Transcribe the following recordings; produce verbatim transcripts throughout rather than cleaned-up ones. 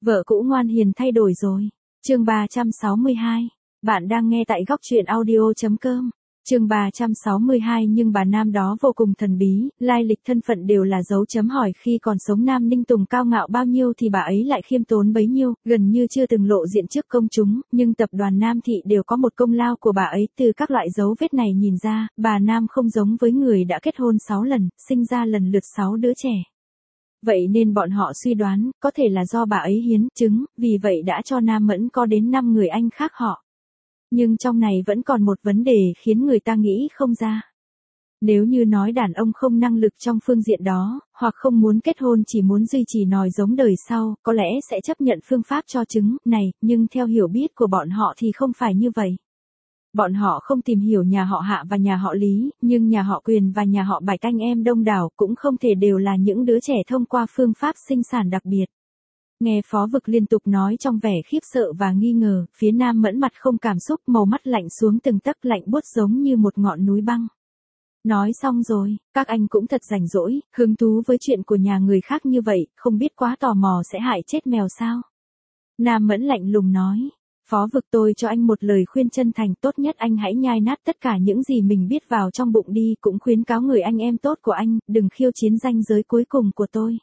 Vợ cũ ngoan hiền thay đổi rồi. Chương ba trăm sáu mươi hai. Bạn đang nghe tại góc truyện audio chấm com. Chương ba trăm sáu mươi hai. Nhưng bà Nam đó vô cùng thần bí, lai lịch thân phận đều là dấu chấm hỏi. Khi còn sống Nam Ninh Tùng cao ngạo bao nhiêu thì bà ấy lại khiêm tốn bấy nhiêu, gần như chưa từng lộ diện trước công chúng, nhưng tập đoàn Nam Thị đều có một công lao của bà ấy. Từ các loại dấu vết này nhìn ra, bà Nam không giống với người đã kết hôn sáu lần, sinh ra lần lượt sáu đứa trẻ. Vậy nên bọn họ suy đoán, có thể là do bà ấy hiến chứng, vì vậy đã cho Nam Mẫn có đến năm người anh khác họ. Nhưng trong này vẫn còn một vấn đề khiến người ta nghĩ không ra. Nếu như nói đàn ông không năng lực trong phương diện đó, hoặc không muốn kết hôn chỉ muốn duy trì nòi giống đời sau, có lẽ sẽ chấp nhận phương pháp cho trứng này, nhưng theo hiểu biết của bọn họ thì không phải như vậy. Bọn họ không tìm hiểu nhà họ Hạ và nhà họ Lý, nhưng nhà họ Quyền và nhà họ Bạch anh em đông đảo cũng không thể đều là những đứa trẻ thông qua phương pháp sinh sản đặc biệt. Nghe Phó Vực liên tục nói trong vẻ khiếp sợ và nghi ngờ, phía Nam Mẫn mặt không cảm xúc, màu mắt lạnh xuống từng tấc, lạnh buốt giống như một ngọn núi băng. Nói xong rồi, các anh cũng thật rảnh rỗi, hứng thú với chuyện của nhà người khác như vậy, không biết quá tò mò sẽ hại chết mèo sao? Nam Mẫn lạnh lùng nói. Phó Vực, tôi cho anh một lời khuyên chân thành, tốt nhất anh hãy nhai nát tất cả những gì mình biết vào trong bụng đi, cũng khuyến cáo người anh em tốt của anh, đừng khiêu chiến ranh giới cuối cùng của tôi.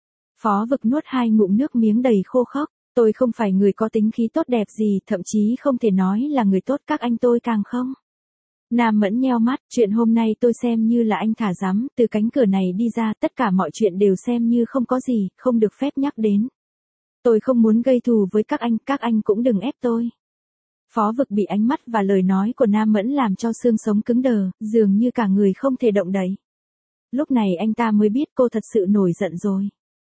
Phó Vực nuốt hai ngụm nước miếng đầy khô khốc, tôi không phải người có tính khí tốt đẹp gì, thậm chí không thể nói là người tốt, các anh tôi càng không. Nam Mẫn nheo mắt, chuyện hôm nay tôi xem như là anh thả dám, từ cánh cửa này đi ra, tất cả mọi chuyện đều xem như không có gì, không được phép nhắc đến. Tôi không muốn gây thù với các anh, các anh cũng đừng ép tôi. Phó Vực bị ánh mắt và lời nói của Nam Mẫn làm cho xương sống cứng đờ, dường như cả người không thể động đậy. Lúc này anh ta mới biết cô thật sự nổi giận rồi.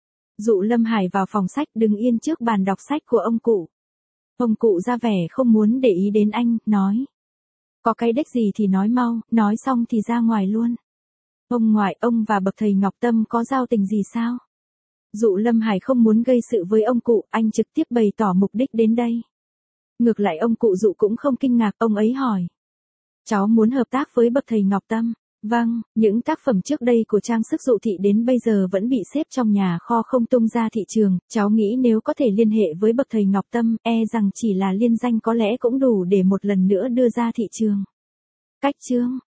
Dụ Lâm Hải vào phòng sách, đứng yên trước bàn đọc sách của ông cụ. Ông cụ ra vẻ không muốn để ý đến anh, nói. Có cái đếch gì thì nói mau, nói xong thì ra ngoài luôn. Ông ngoại, ông và bậc thầy Ngọc Tâm có giao tình gì sao? Dụ Lâm Hải không muốn gây sự với ông cụ, anh trực tiếp bày tỏ mục đích đến đây. Ngược lại ông cụ Dụ cũng không kinh ngạc, ông ấy hỏi. Cháu muốn hợp tác với bậc thầy Ngọc Tâm. Vâng, những tác phẩm trước đây của trang sức Dụ thị đến bây giờ vẫn bị xếp trong nhà kho không tung ra thị trường, cháu nghĩ nếu có thể liên hệ với bậc thầy Ngọc Tâm, e rằng chỉ là liên danh có lẽ cũng đủ để một lần nữa đưa ra thị trường. Cách chương,